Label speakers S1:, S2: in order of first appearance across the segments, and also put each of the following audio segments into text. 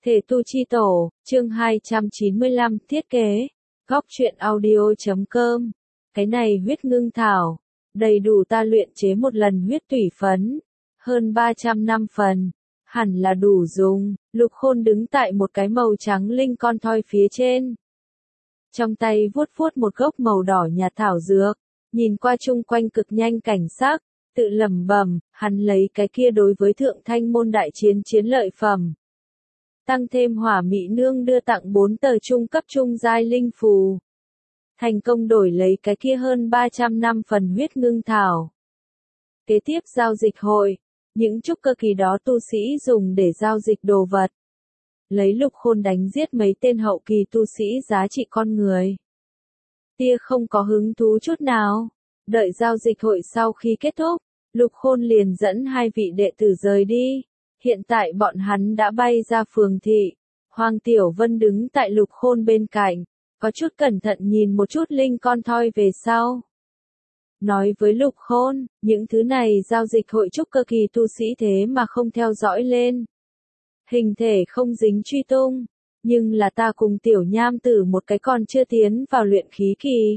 S1: Thể tu chi tổ, chương 295, thiết kế, góc truyện audio.com. Cái này huyết ngưng thảo, đầy đủ ta luyện chế một lần huyết tủy phấn, hơn 300 năm phần, hẳn là đủ dùng. Lục Khôn đứng tại một cái màu trắng linh con thoi phía trên. Trong tay vuốt vuốt một gốc màu đỏ nhạt thảo dược, nhìn qua chung quanh cực nhanh cảnh sắc, tự lẩm bẩm, hắn lấy cái kia đối với thượng thanh môn đại chiến chiến lợi phẩm. Tăng thêm hỏa mị nương đưa tặng 4 tờ trung cấp trung giai linh phù. Thành công đổi lấy cái kia hơn 300 năm phần huyết ngưng thảo. Kế tiếp giao dịch hội, những trúc cơ kỳ đó tu sĩ dùng để giao dịch đồ vật. Lấy Lục Khôn đánh giết mấy tên hậu kỳ tu sĩ giá trị con người. Tia không có hứng thú chút nào. Đợi giao dịch hội sau khi kết thúc, Lục Khôn liền dẫn 2 vị đệ tử rời đi. Hiện tại bọn hắn đã bay ra phường thị. Hoàng Tiểu Vân đứng tại Lục Khôn bên cạnh, có chút cẩn thận nhìn một chút linh con thoi về sau. Nói với Lục Khôn, những thứ này giao dịch hội trúc cơ kỳ tu sĩ thế mà không theo dõi lên. Hình thể không dính truy tung, nhưng là ta cùng Tiểu Nham Tử một cái còn chưa tiến vào luyện khí kỳ.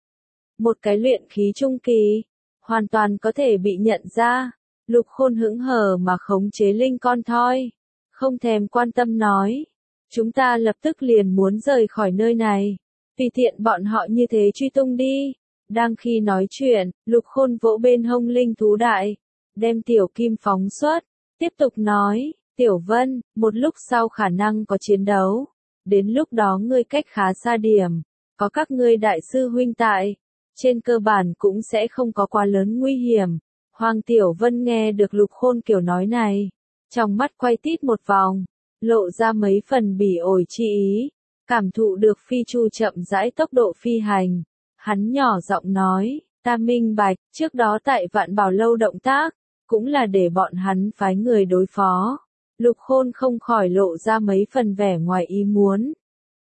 S1: Một cái luyện khí trung kỳ, hoàn toàn có thể bị nhận ra. Lục Khôn hững hờ mà khống chế linh con thoi, không thèm quan tâm nói. Chúng ta lập tức liền muốn rời khỏi nơi này, tùy tiện bọn họ như thế truy tung đi. Đang khi nói chuyện, Lục Khôn vỗ bên hông linh thú đại, đem Tiểu Kim phóng xuất, tiếp tục nói, Tiểu Vân, một lúc sau khả năng có chiến đấu, đến lúc đó ngươi cách khá xa điểm, có các ngươi đại sư huynh tại, trên cơ bản cũng sẽ không có quá lớn nguy hiểm. Hoàng Tiểu Vân nghe được Lục Khôn kiểu nói này, trong mắt quay tít một vòng, lộ ra mấy phần bỉ ổi chi ý, cảm thụ được phi chu chậm rãi tốc độ phi hành. Hắn nhỏ giọng nói, ta minh bạch, trước đó tại Vạn Bảo Lâu động tác, cũng là để bọn hắn phái người đối phó. Lục Khôn không khỏi lộ ra mấy phần vẻ ngoài ý muốn.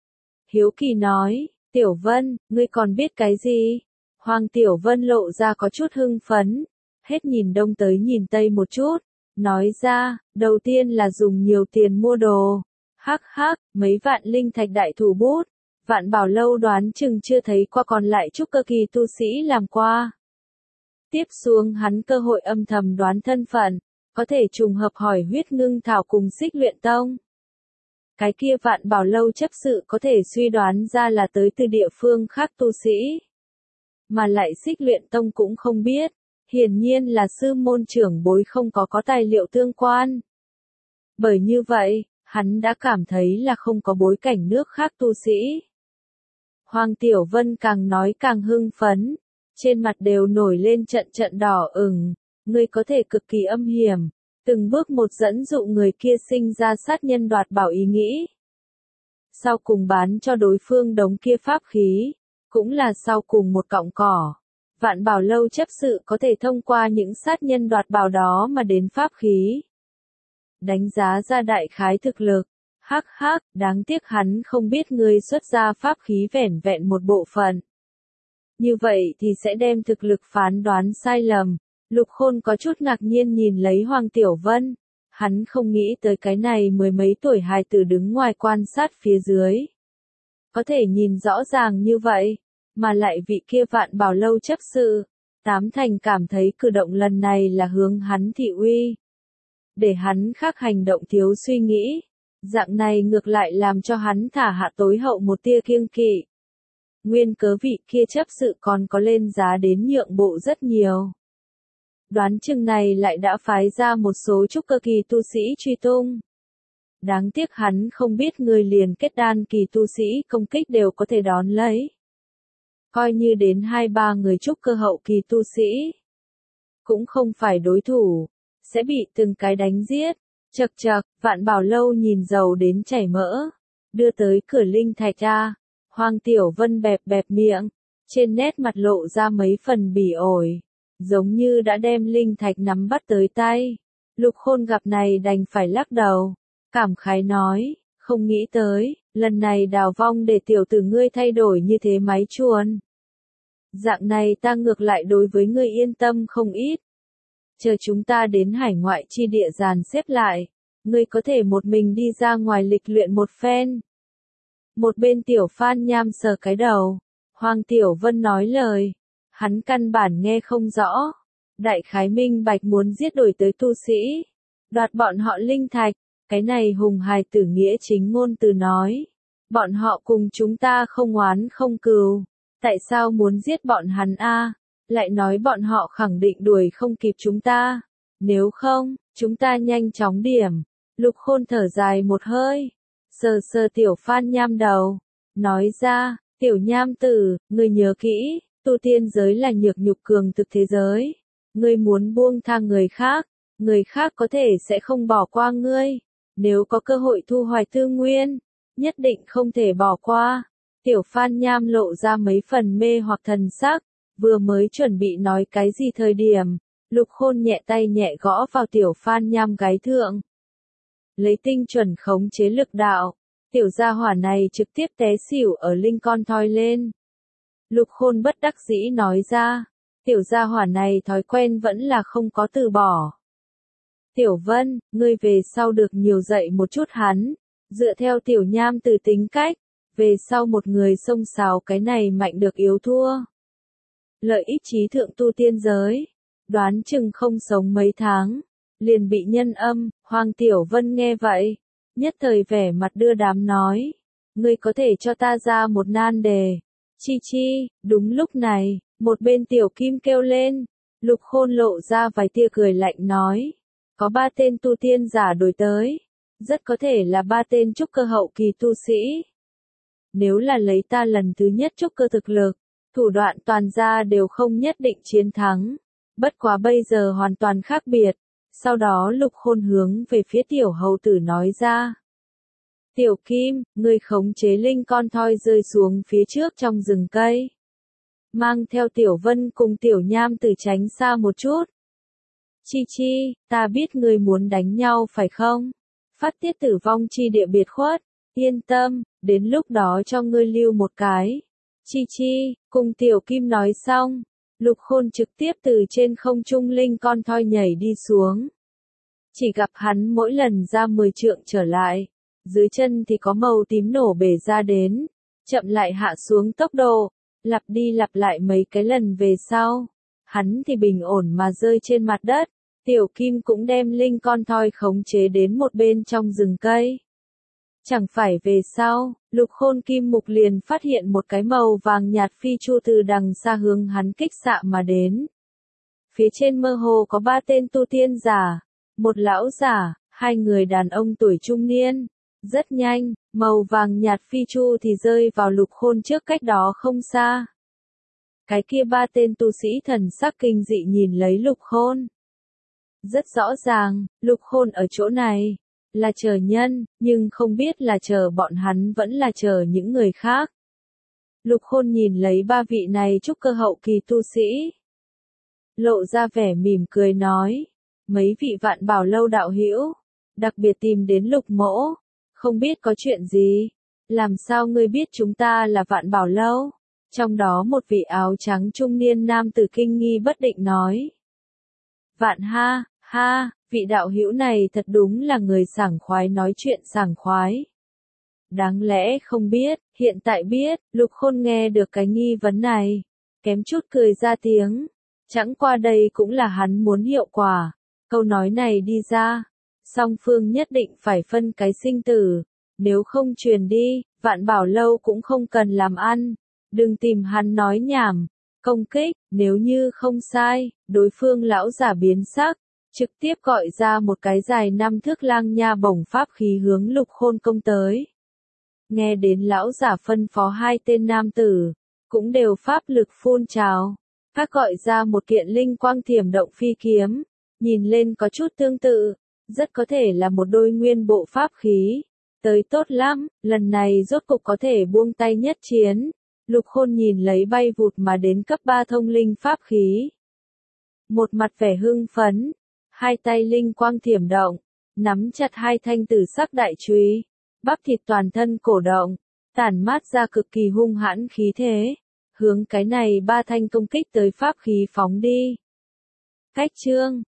S1: Hiếu kỳ nói, Tiểu Vân, ngươi còn biết cái gì? Hoàng Tiểu Vân lộ ra có chút hưng phấn, hết nhìn đông tới nhìn tây một chút, nói ra, đầu tiên là dùng nhiều tiền mua đồ. Hắc hắc, mấy vạn linh thạch đại thủ bút. Vạn Bảo Lâu đoán chừng chưa thấy qua, còn lại trúc cơ kỳ tu sĩ làm qua. Tiếp xuống hắn cơ hội âm thầm đoán thân phận, có thể trùng hợp hỏi huyết ngưng thảo cùng Xích Luyện Tông. Cái kia Vạn Bảo Lâu chấp sự có thể suy đoán ra là tới từ địa phương khác tu sĩ. Mà lại Xích Luyện Tông cũng không biết, hiển nhiên là sư môn trưởng bối không có tài liệu tương quan. Bởi như vậy, hắn đã cảm thấy là không có bối cảnh nước khác tu sĩ. Hoàng Tiểu Vân càng nói càng hưng phấn, trên mặt đều nổi lên trận trận đỏ ửng, ngươi có thể cực kỳ âm hiểm, từng bước một dẫn dụ người kia sinh ra sát nhân đoạt bảo ý nghĩ. Sau cùng bán cho đối phương đống kia pháp khí, cũng là sau cùng một cọng cỏ. Vạn Bảo Lâu chấp sự có thể thông qua những sát nhân đoạt bảo đó mà đến pháp khí. Đánh giá ra đại khái thực lực. Hắc hắc, đáng tiếc hắn không biết ngươi xuất ra pháp khí vẻn vẹn một bộ phận. Như vậy thì sẽ đem thực lực phán đoán sai lầm. Lục Khôn có chút ngạc nhiên nhìn lấy Hoàng Tiểu Vân. Hắn không nghĩ tới cái này mười mấy tuổi hài tử đứng ngoài quan sát phía dưới. Có thể nhìn rõ ràng như vậy, mà lại vị kia Vạn Bảo Lâu chấp sự, tám thành cảm thấy cử động lần này là hướng hắn thị uy. Để hắn khác hành động thiếu suy nghĩ. Dạng này ngược lại làm cho hắn thả hạ tối hậu một tia kiêng kỵ. Nguyên cớ vị kia chấp sự còn có lên giá đến nhượng bộ rất nhiều. Đoán chừng này lại đã phái ra một số trúc cơ kỳ tu sĩ truy tung. Đáng tiếc hắn không biết người liền kết đan kỳ tu sĩ công kích đều có thể đón lấy. Coi như đến 2-3 người trúc cơ hậu kỳ tu sĩ, cũng không phải đối thủ, sẽ bị từng cái đánh giết. Chậc chậc, Vạn Bảo Lâu nhìn giàu đến chảy mỡ, đưa tới cửa linh thạch ra. Hoàng Tiểu Vân bẹp bẹp miệng, trên nét mặt lộ ra mấy phần bỉ ổi, giống như đã đem linh thạch nắm bắt tới tay. Lục Khôn gặp này đành phải lắc đầu, cảm khái nói, không nghĩ tới, lần này đào vong để tiểu tử ngươi thay đổi như thế máy chuồn. Dạng này ta ngược lại đối với ngươi yên tâm không ít. Chờ chúng ta đến hải ngoại chi địa dàn xếp lại, ngươi có thể một mình đi ra ngoài lịch luyện một phen. Một bên Tiểu Phan Nham sờ cái đầu, Hoàng Tiểu Vân nói lời, hắn căn bản nghe không rõ. Đại khái minh bạch muốn giết đổi tới tu sĩ, đoạt bọn họ linh thạch, cái này hùng hài tử nghĩa chính ngôn từ nói. Bọn họ cùng chúng ta không oán không cừu, tại sao muốn giết bọn hắn a? Lại nói bọn họ khẳng định đuổi không kịp chúng ta, nếu không, chúng ta nhanh chóng điểm. Lục Khôn thở dài một hơi, sờ sờ Tiểu Phan Nham đầu, nói ra, Tiểu Nham tử, ngươi nhớ kỹ, tu tiên giới là nhược nhục cường thực thế giới. Ngươi muốn buông tha người khác có thể sẽ không bỏ qua ngươi. Nếu có cơ hội thu hoạch tư nguyên, nhất định không thể bỏ qua. Tiểu Phan Nham lộ ra mấy phần mê hoặc thần sắc, vừa mới chuẩn bị nói cái gì thời điểm, Lục Khôn nhẹ tay nhẹ gõ vào Tiểu Phan Nham gáy thượng. Lấy tinh chuẩn khống chế lực đạo, tiểu gia hỏa này trực tiếp té xỉu ở linh con thoi lên. Lục Khôn bất đắc dĩ nói ra, tiểu gia hỏa này thói quen vẫn là không có từ bỏ. Tiểu Vân, ngươi về sau được nhiều dạy một chút hắn, dựa theo Tiểu Nham từ tính cách, về sau một người xông xáo cái này mạnh được yếu thua. Lợi ích trí thượng tu tiên giới, đoán chừng không sống mấy tháng, liền bị nhân âm. Hoàng Tiểu Vân nghe vậy, nhất thời vẻ mặt đưa đám nói, ngươi có thể cho ta ra một nan đề. Chi chi, đúng lúc này, một bên Tiểu Kim kêu lên, Lục Khôn lộ ra vài tia cười lạnh nói, có 3 tên tu tiên giả đổi tới, rất có thể là 3 tên trúc cơ hậu kỳ tu sĩ. Nếu là lấy ta lần thứ nhất trúc cơ thực lực, thủ đoạn toàn gia đều không nhất định chiến thắng, bất quá bây giờ hoàn toàn khác biệt. Sau đó Lục Khôn hướng về phía Tiểu Hầu Tử nói ra. Tiểu Kim, ngươi khống chế linh con thoi rơi xuống phía trước trong rừng cây. Mang theo Tiểu Vân cùng Tiểu Nham Tử tránh xa một chút. Chi chi, ta biết ngươi muốn đánh nhau phải không? Phát tiết tử vong chi địa biệt khuất, yên tâm, đến lúc đó cho ngươi lưu một cái. Chi chi, cùng Tiểu Kim nói xong, Lục Khôn trực tiếp từ trên không trung linh con thoi nhảy đi xuống. Chỉ gặp hắn mỗi lần ra 10 trượng trở lại, dưới chân thì có màu tím nổ bể ra đến, chậm lại hạ xuống tốc độ, lặp đi lặp lại mấy cái lần về sau, hắn thì bình ổn mà rơi trên mặt đất. Tiểu Kim cũng đem linh con thoi khống chế đến một bên trong rừng cây. Chẳng phải về sau, Lục Khôn Kim Mục liền phát hiện một cái màu vàng nhạt phi chu từ đằng xa hướng hắn kích xạ mà đến. Phía trên mơ hồ có 3 tên tu tiên giả, một lão giả, 2 người đàn ông tuổi trung niên. Rất nhanh, màu vàng nhạt phi chu thì rơi vào Lục Khôn trước cách đó không xa. Cái kia 3 tên tu sĩ thần sắc kinh dị nhìn lấy Lục Khôn. Rất rõ ràng, Lục Khôn ở chỗ này, là chờ nhân, nhưng không biết là chờ bọn hắn vẫn là chờ những người khác. Lục Khôn nhìn lấy 3 vị này trúc cơ hậu kỳ tu sĩ. Lộ ra vẻ mỉm cười nói, mấy vị Vạn Bảo Lâu đạo hữu, đặc biệt tìm đến Lục mỗ, không biết có chuyện gì, làm sao ngươi biết chúng ta là Vạn Bảo Lâu? Trong đó một vị áo trắng trung niên nam tử kinh nghi bất định nói. Vạn ha, ha, vị đạo hữu này thật đúng là người sảng khoái nói chuyện sảng khoái. Đáng lẽ không biết, hiện tại biết, Lục Khôn nghe được cái nghi vấn này, kém chút cười ra tiếng. Chẳng qua đây cũng là hắn muốn hiệu quả. Câu nói này đi ra, song phương nhất định phải phân cái sinh tử, nếu không truyền đi, Vạn Bảo Lâu cũng không cần làm ăn. Đừng tìm hắn nói nhảm, công kích, nếu như không sai, đối phương lão giả biến sắc, trực tiếp gọi ra một cái dài 5 thước lang nha bổng pháp khí hướng Lục Khôn công tới. Nghe đến lão giả phân phó 2 tên nam tử, cũng đều pháp lực phun trào, các gọi ra một kiện linh quang thiểm động phi kiếm, nhìn lên có chút tương tự, rất có thể là một đôi nguyên bộ pháp khí. Tới tốt lắm, lần này rốt cục có thể buông tay nhất chiến. Lục Khôn nhìn lấy bay vụt mà đến cấp 3 thông linh pháp khí. Một mặt vẻ hưng phấn, 2 tay linh quang thiểm động, nắm chặt 2 thanh tử sắc đại chùy, bắp thịt toàn thân cổ động, tản mát ra cực kỳ hung hãn khí thế, hướng cái này 3 thanh công kích tới pháp khí phóng đi. Cách chương